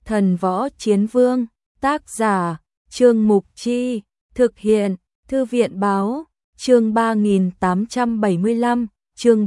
Thần Võ Chiến Vương, tác giả, Trương Mục Chi, thực hiện, Thư viện Báo, chương 3875, chương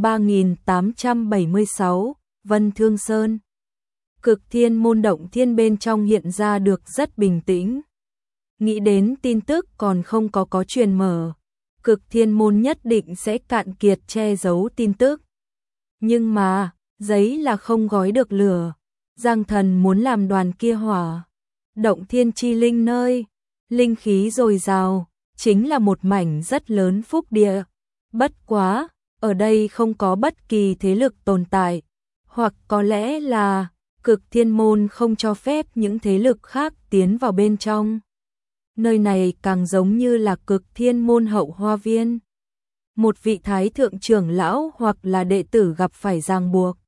3876, Vân Thương Sơn. Cực Thiên môn động thiên bên trong hiện ra được rất bình tĩnh. Nghĩ đến tin tức còn không có truyền mở, Cực Thiên môn nhất định sẽ cạn kiệt che giấu tin tức. Nhưng mà, giấy là không gói được lửa. Giang Thần muốn làm đoàn kia hỏa. Động thiên chi linh nơi, linh khí dồi dào, chính là một mảnh rất lớn phúc địa. Bất quá, ở đây không có bất kỳ thế lực tồn tại, hoặc có lẽ là Cực Thiên môn không cho phép những thế lực khác tiến vào bên trong. Nơi này càng giống như là Cực Thiên môn hậu hoa viên. Một vị thái thượng trưởng lão hoặc là đệ tử gặp phải ràng buộc,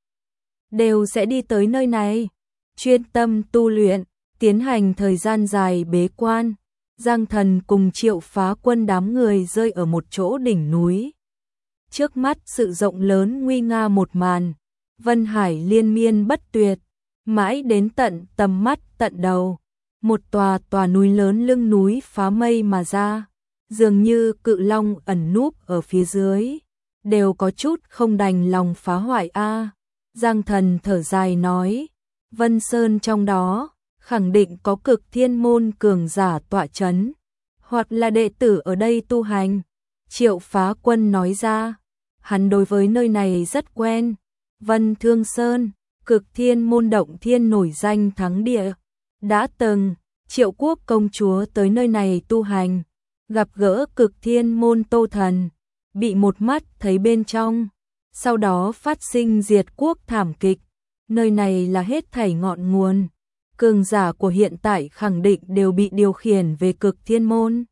đều sẽ đi tới nơi này, chuyên tâm tu luyện, tiến hành thời gian dài bế quan. Giang Thần cùng Triệu Phá Quân đám người rơi ở một chỗ đỉnh núi. Trước mắt sự rộng lớn nguy nga một màn, vân hải liên miên bất tuyệt, mãi đến tận tầm mắt tận đầu. Một tòa núi lớn lưng núi phá mây mà ra, dường như cự long ẩn núp ở phía dưới, đều có chút không đành lòng phá hoại a. Giang Thần thở dài nói, Vân Sơn trong đó, khẳng định có Cực Thiên môn cường giả tọa chấn, hoặc là đệ tử ở đây tu hành. Triệu Phá Quân nói ra, hắn đối với nơi này rất quen. Vân Thương Sơn, Cực Thiên môn động thiên nổi danh thắng địa. Đã từng, Triệu Quốc công chúa tới nơi này tu hành, gặp gỡ Cực Thiên môn Tô Thần, bị một mắt thấy bên trong. Sau đó phát sinh diệt quốc thảm kịch. Nơi này là hết thảy ngọn nguồn. Cường giả của hiện tại khẳng định đều bị điều khiển về Cực Thiên môn.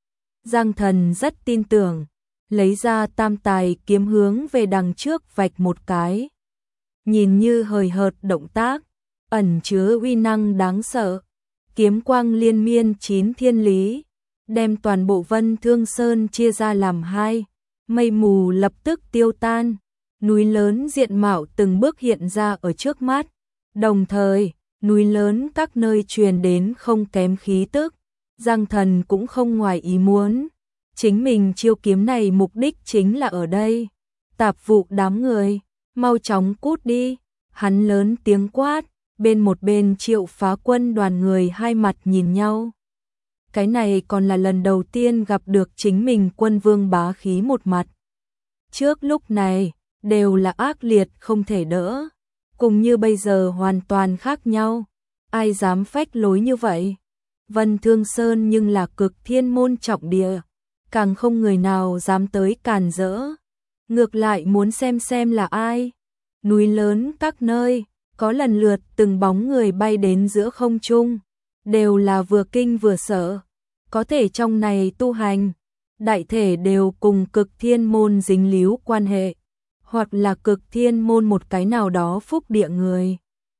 Giang Thần rất tin tưởng, lấy ra tam tài kiếm hướng về đằng trước vạch một cái. Nhìn như hời hợt động tác, ẩn chứa uy năng đáng sợ. Kiếm quang liên miên 9 thiên lý, đem toàn bộ Vân Thương Sơn chia ra làm hai. Mây mù lập tức tiêu tan, núi lớn diện mạo từng bước hiện ra ở trước mắt. Đồng thời, núi lớn các nơi truyền đến không kém khí tức. Giang Thần cũng không ngoài ý muốn, chính mình chiêu kiếm này mục đích chính là ở đây. Tạp vụ đám người, mau chóng cút đi. Hắn lớn tiếng quát, một bên Triệu Phá Quân đoàn người hai mặt nhìn nhau. Cái này còn là lần đầu tiên gặp được chính mình quân vương bá khí một mặt. Trước lúc này, đều là ác liệt không thể đỡ. Cùng như bây giờ hoàn toàn khác nhau. Ai dám phách lối như vậy? Vân Thương Sơn nhưng là Cực Thiên môn trọng địa, càng không người nào dám tới càn rỡ. Ngược lại muốn xem là ai. Núi lớn các nơi, có lần lượt từng bóng người bay đến giữa không trung, đều là vừa kinh vừa sợ. Có thể trong này tu hành, đại thể đều cùng Cực Thiên môn dính líu quan hệ, hoặc là Cực Thiên môn một cái nào đó phúc địa người,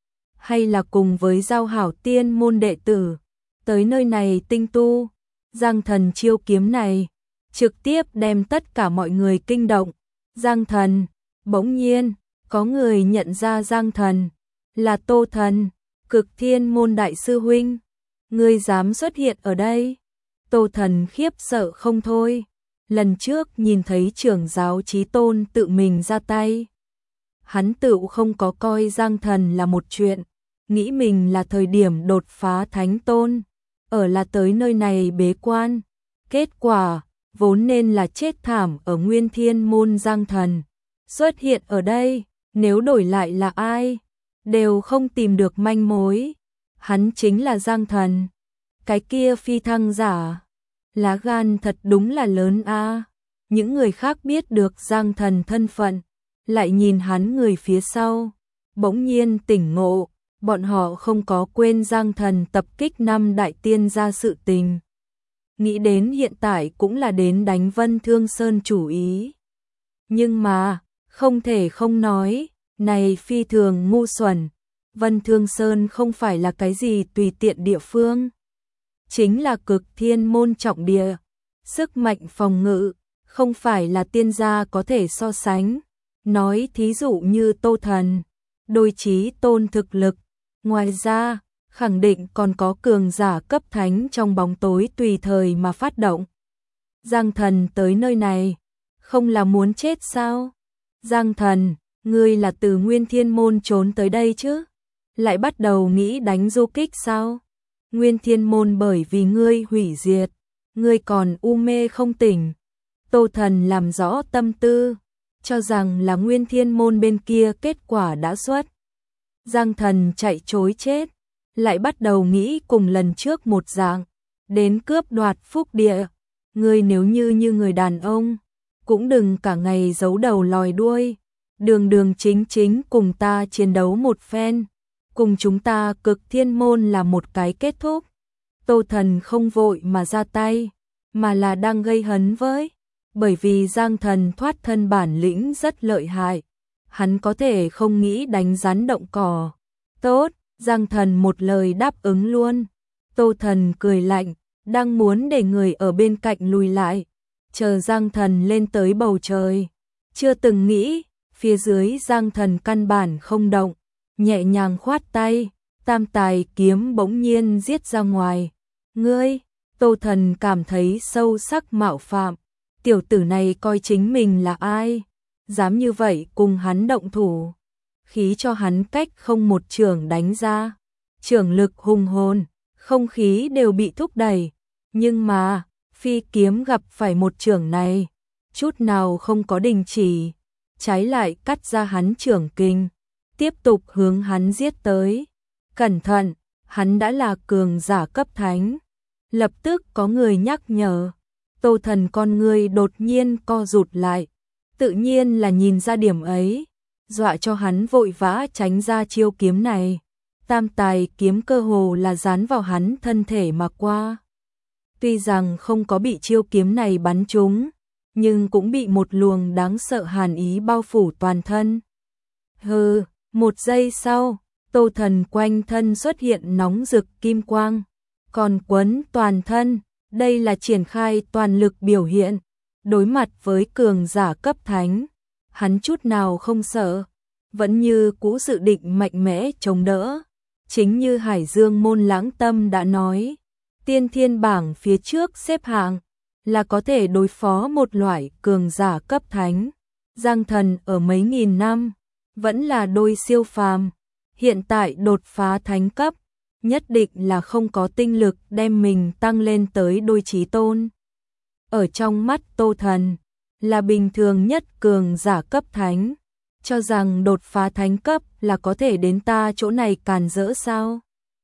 hay là cùng với giao hảo tiên môn đệ tử, tới nơi này tinh tu. Giang Thần chiêu kiếm này, trực tiếp đem tất cả mọi người kinh động. Giang Thần, bỗng nhiên, có người nhận ra Giang Thần, là Tô Thần, Cực Thiên môn đại sư huynh. Ngươi dám xuất hiện ở đây? Tô Thần khiếp sợ không thôi. Lần trước nhìn thấy trưởng giáo Chí Tôn tự mình ra tay, hắn tự không có coi Giang Thần là một chuyện, nghĩ mình là thời điểm đột phá thánh tôn, ở là tới nơi này bế quan. Kết quả, vốn nên là chết thảm ở Nguyên Thiên môn Giang Thần, xuất hiện ở đây, nếu đổi lại là ai, đều không tìm được manh mối. Hắn chính là Giang Thần, cái kia phi thăng giả. Lá gan thật đúng là lớn a. Những người khác biết được Giang Thần thân phận, lại nhìn hắn người phía sau, bỗng nhiên tỉnh ngộ, bọn họ không có quên Giang Thần tập kích 5 đại tiên gia sự tình. Nghĩ đến hiện tại cũng là đến đánh Vân Thương Sơn chủ ý. Nhưng mà, không thể không nói, này phi thường ngu xuẩn. Vân Thương Sơn không phải là cái gì tùy tiện địa phương, chính là Cực Thiên môn trọng địa. Sức mạnh phòng ngự, không phải là tiên gia có thể so sánh. Nói thí dụ như Tô Thần, đôi chí tôn thực lực, ngoài ra, khẳng định còn có cường giả cấp thánh trong bóng tối tùy thời mà phát động. Giang Thần tới nơi này, không là muốn chết sao? Giang Thần, ngươi là từ Nguyên Thiên Môn trốn tới đây chứ? Lại bắt đầu nghĩ đánh du kích sao? Nguyên Thiên Môn bởi vì ngươi hủy diệt, ngươi còn u mê không tỉnh. Tô Thần làm rõ tâm tư, cho rằng là Nguyên Thiên Môn bên kia kết quả đã xuất. Giang Thần chạy trối chết, lại bắt đầu nghĩ cùng lần trước một dạng, đến cướp đoạt phúc địa. Ngươi nếu như người đàn ông, cũng đừng cả ngày giấu đầu lòi đuôi, đường đường chính chính cùng ta chiến đấu một phen, cùng chúng ta Cực Thiên Môn là một cái kết thúc. Tô Thần không vội mà ra tay, mà là đang gây hấn với, bởi vì Giang Thần thoát thân bản lĩnh rất lợi hại, hắn có thể không nghĩ đánh rắn động cỏ. Tốt, Giang Thần một lời đáp ứng luôn. Tô Thần cười lạnh, đang muốn để người ở bên cạnh lùi lại, chờ Giang Thần lên tới bầu trời. Chưa từng nghĩ, phía dưới Giang Thần căn bản không động, nhẹ nhàng khoát tay, tam tài kiếm bỗng nhiên giết ra ngoài. Ngươi, Tô Thần cảm thấy sâu sắc mạo phạm, tiểu tử này coi chính mình là ai, dám như vậy cùng hắn động thủ, khí cho hắn cách không một chưởng đánh ra, chưởng lực hùng hồn, không khí đều bị thúc đẩy, nhưng mà, phi kiếm gặp phải một chưởng này, chút nào không có đình chỉ, trái lại cắt ra hắn chưởng kình, tiếp tục hướng hắn giết tới. Cẩn thận, hắn đã là cường giả cấp thánh. Lập tức có người nhắc nhở, Tô Thần con người đột nhiên co rụt lại, tự nhiên là nhìn ra điểm ấy, dọa cho hắn vội vã tránh ra chiêu kiếm này. Tam tài kiếm cơ hồ là dán vào hắn thân thể mà qua. Tuy rằng không có bị chiêu kiếm này bắn trúng, nhưng cũng bị một luồng đáng sợ hàn ý bao phủ toàn thân. Hừ, một giây sau, Tô Thần quanh thân xuất hiện nóng rực kim quang, còn quấn toàn thân, đây là triển khai toàn lực biểu hiện. Đối mặt với cường giả cấp thánh, hắn chút nào không sợ, vẫn như cũ dự định mạnh mẽ chống đỡ. Chính như Hải Dương Môn Lãng Tâm đã nói, tiên thiên bảng phía trước xếp hạng là có thể đối phó một loại cường giả cấp thánh. Giang Thần ở mấy nghìn năm vẫn là đôi siêu phàm, hiện tại đột phá thánh cấp, nhất định là không có tinh lực đem mình tăng lên tới đôi chí tôn. Ở trong mắt Tô Thần, là bình thường nhất cường giả cấp thánh, cho rằng đột phá thánh cấp là có thể đến ta chỗ này càn rỡ sao?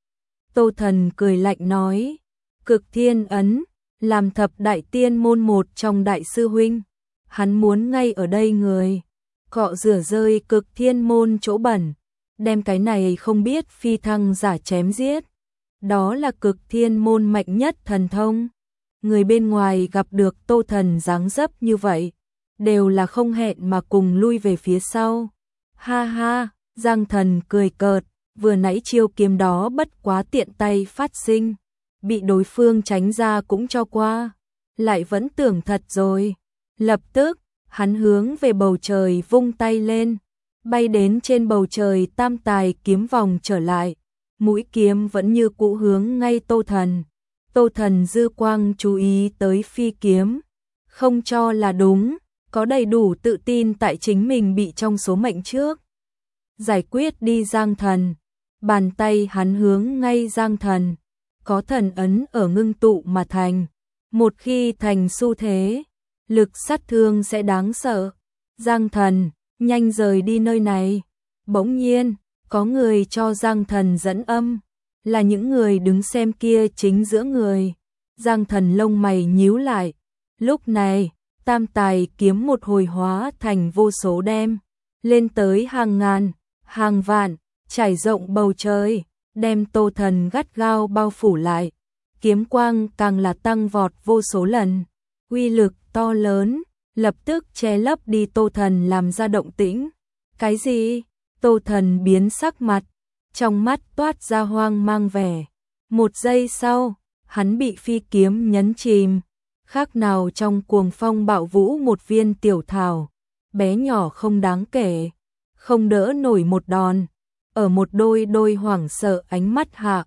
Tô Thần cười lạnh nói, Cực Thiên Ấn, làm thập đại tiên môn một trong đại sư huynh, hắn muốn ngay ở đây người, cọ rửa rơi Cực Thiên Môn chỗ bẩn, đem cái này không biết phi thăng giả chém giết. Đó là Cực Thiên Môn mạnh nhất thần thông. Người bên ngoài gặp được Tô Thần dáng dấp như vậy, đều là không hẹn mà cùng lui về phía sau. Ha ha, Giang Thần cười cợt, vừa nãy chiêu kiếm đó bất quá tiện tay phát sinh, bị đối phương tránh ra cũng cho qua, lại vẫn tưởng thật rồi. Lập tức, hắn hướng về bầu trời vung tay lên, bay đến trên bầu trời tam tài kiếm vòng trở lại, mũi kiếm vẫn như cũ hướng ngay Tô Thần. Tô Thần dư quang chú ý tới phi kiếm, không cho là đúng, có đầy đủ tự tin tại chính mình bị trong số mệnh trước. Giải quyết đi Giang Thần, bàn tay hắn hướng ngay Giang Thần, có thần ấn ở ngưng tụ mà thành, một khi thành xu thế, lực sát thương sẽ đáng sợ. Giang Thần, nhanh rời đi nơi này. Bỗng nhiên, có người cho Giang Thần dẫn âm, là những người đứng xem kia chính giữa người. Giang Thần lông mày nhíu lại, lúc này, tam tài kiếm một hồi hóa thành vô số đem, lên tới hàng ngàn, hàng vạn, trải rộng bầu trời, đem Tô Thần gắt gao bao phủ lại. Kiếm quang càng là tăng vọt vô số lần, uy lực to lớn, lập tức che lấp đi Tô Thần làm ra động tĩnh. Cái gì? Tô Thần biến sắc mặt, trong mắt toát ra hoang mang vẻ. Một giây sau, hắn bị phi kiếm nhấn chìm, khác nào trong cuồng phong bạo vũ một viên tiểu thảo, bé nhỏ không đáng kể, không đỡ nổi một đòn. Ở một đôi hoảng sợ ánh mắt hạ,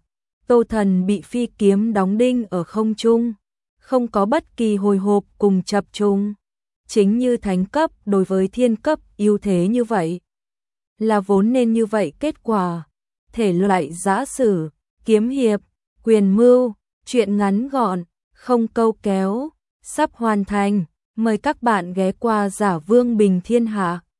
Tô Thần bị phi kiếm đóng đinh ở không trung, không có bất kỳ hồi hộp cùng chập trùng. Chính như thánh cấp đối với thiên cấp ưu thế như vậy, là vốn nên như vậy kết quả. Thể loại giã sử, kiếm hiệp, quyền mưu, truyện ngắn gọn, không câu kéo, sắp hoàn thành. Mời các bạn ghé qua Giả Vương Bình Thiên Hạ.